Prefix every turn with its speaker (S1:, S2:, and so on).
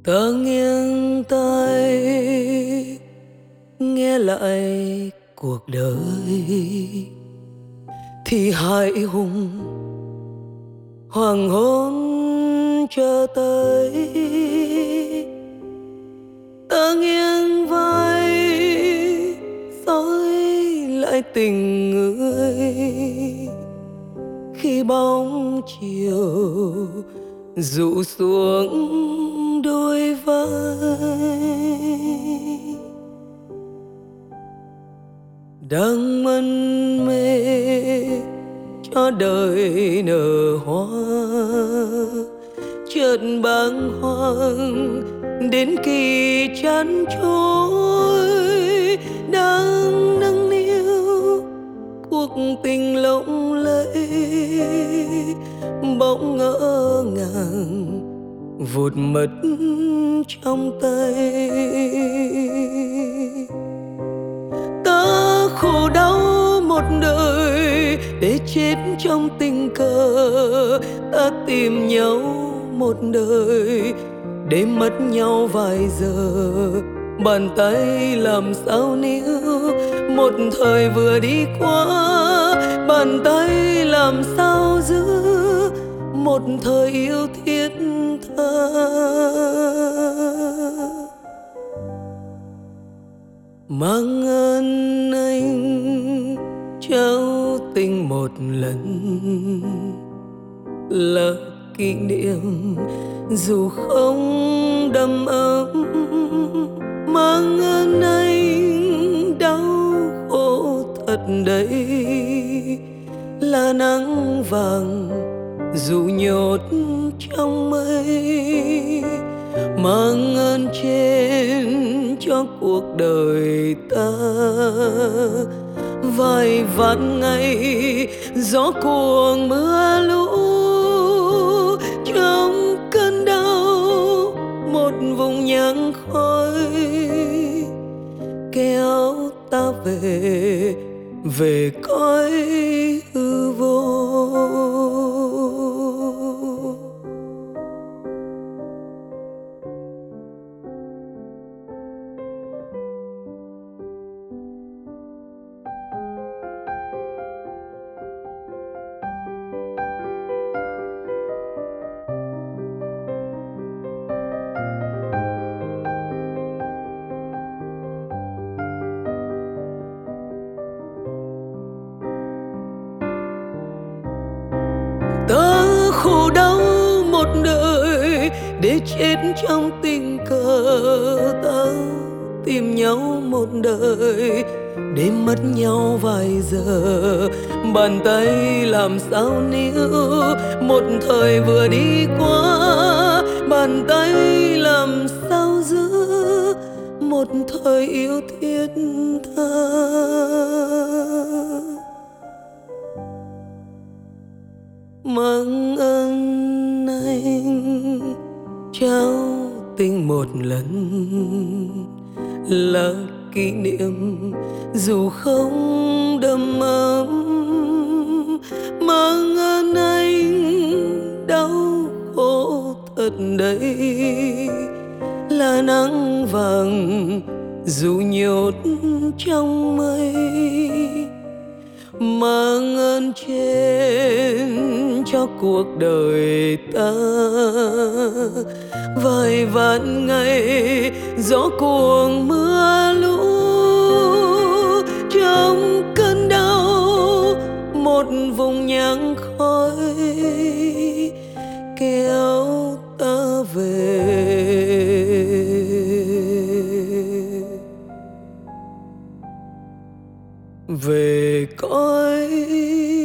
S1: Ta nghiêng tai nghe lại cuộc đời thì hãi hùng hoàng hôn chờ tới. Ta nghiêng vai dõi lại tình người khi bóng chiều rụ xuống đôi vai. Đang mân mê cho đời nở hoa, chợt bàng hoàng đến kỳ chán trôi. Đang nâng niu cuộc tình lộng lẫy, bỗng ngỡ ngàng vụt mất trong tay. Ta khổ đau một đời để chết trong tình cờ. Ta tìm nhau một đời để mất nhau vài giờ. Bàn tay làm sao níu một thời vừa đi qua. Bàn tay làm sao giữ một thời yêu thiết tha. Mang ơn anh trao tình một lần là kỷ niệm dù không đầm ấm. Mang ơn anh đau khổ thật đấy là nắng vàng dù nhốt trong mây. Mang ơn trên cho cuộc đời ta vài vạn ngày gió cuồng mưa lũ. Trong cơn đau một vùng nhang khói kéo ta về về cõi hư vô. Ta khổ đau một đời để chết trong tình cờ. Ta tìm nhau một đời để mất nhau vài giờ. Bàn tay làm sao níu một thời vừa đi qua. Bàn tay làm sao giữ một thời yêu thiết tha. Mang ơn anh trao tình một lần là kỷ niệm dù không đầm ấm. Mang ơn anh đau khổ thật đấy là nắng vàng dù nhốt trong mây. Mang ơn trên cho cuộc đời ta vài vạn ngày gió cuồng mưa lũ. Trong cơn đau một vùng nhang khói kéo ta về cõi